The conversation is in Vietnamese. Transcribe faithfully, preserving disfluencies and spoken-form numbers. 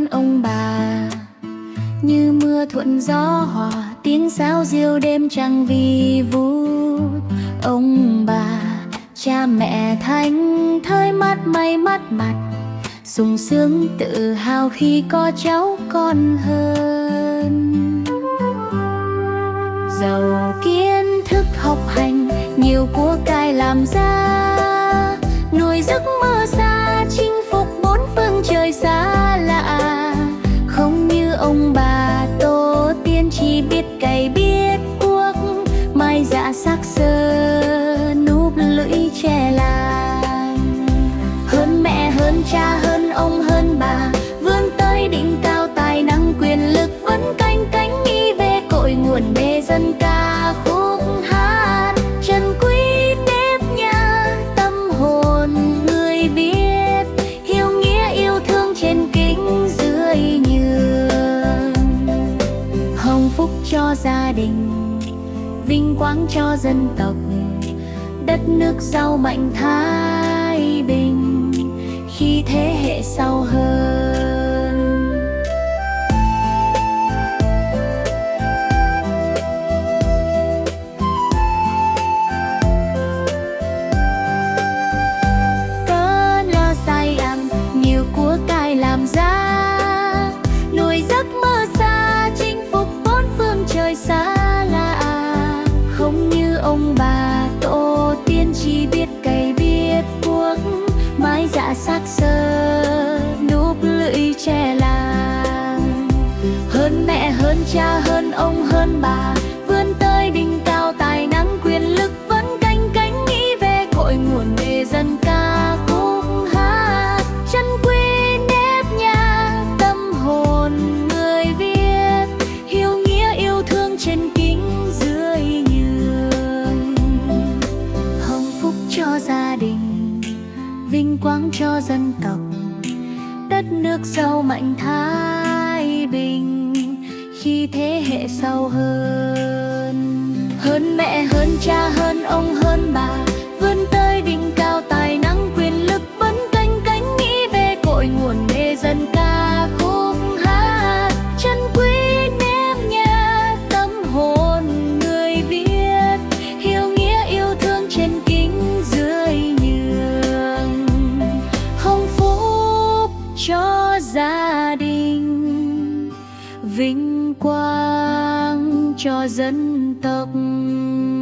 hơn ông bà. Như mưa thuận gió hòa, tiếng sáo diêu đêm trăng vi vu. Ông bà, cha mẹ thánh thơi mắt mây mắt mặt, sung sướng tự hào khi có cháu con hơn. Giàu kiến thức học hành, nhiều của cải làm ra, nuôi giấc mơ xa chinh phục bốn phương trời xa lạ. Không như ông bà tổ tiên chỉ biết cày biết cuốc, mai dạ xác xơ núp lưỡi tre làng. Hơn mẹ hơn cha hơn ông hơn bà, vươn tới đỉnh cao tài năng quyền lực vẫn canh cánh nghĩ về cội nguồn bề dân ca khúc hát. Trần quý nếp nhà tâm hồn người viết, hiếu nghĩa yêu thương trên kính dưới nhường. Hồng phúc cho gia đình, vinh quang cho dân tộc, đất nước giàu mạnh thái bình khi thế hệ sau hơn. Cơn lo say ăm, nhiều của cải làm ra, nuôi giấc mơ xa chinh phục bốn phương trời xa lạ. Không như ông bà tổ tiên chỉ biết cày biết cuốc, mái dạ xác xơ núp lưỡi tre làng. Hơn mẹ hơn cha hơn ông hơn bà, vươn tới đỉnh cao tài năng quyền lực vẫn canh cánh nghĩ về cội nguồn bề dân ca khúc hát. Chân quý nếp nhà tâm hồn người viết, hiếu nghĩa yêu thương trên kính dưới nhường. Hồng phúc cho gia đình, vinh quang cho dân tộc, đất nước giàu mạnh thái bình khi thế hệ sau hơn. Hơn mẹ hơn cha hơn ông hơn bà, vươn tới đỉnh cao tài năng quyền lực vẫn canh cánh nghĩ về cội nguồn bề dân ca khúc hát. Chân quý nếp nhà tâm hồn người viết, hiếu nghĩa yêu thương trên kính dưới nhường. Hồng phúc cho gia đình, vinh quang cho dân tộc.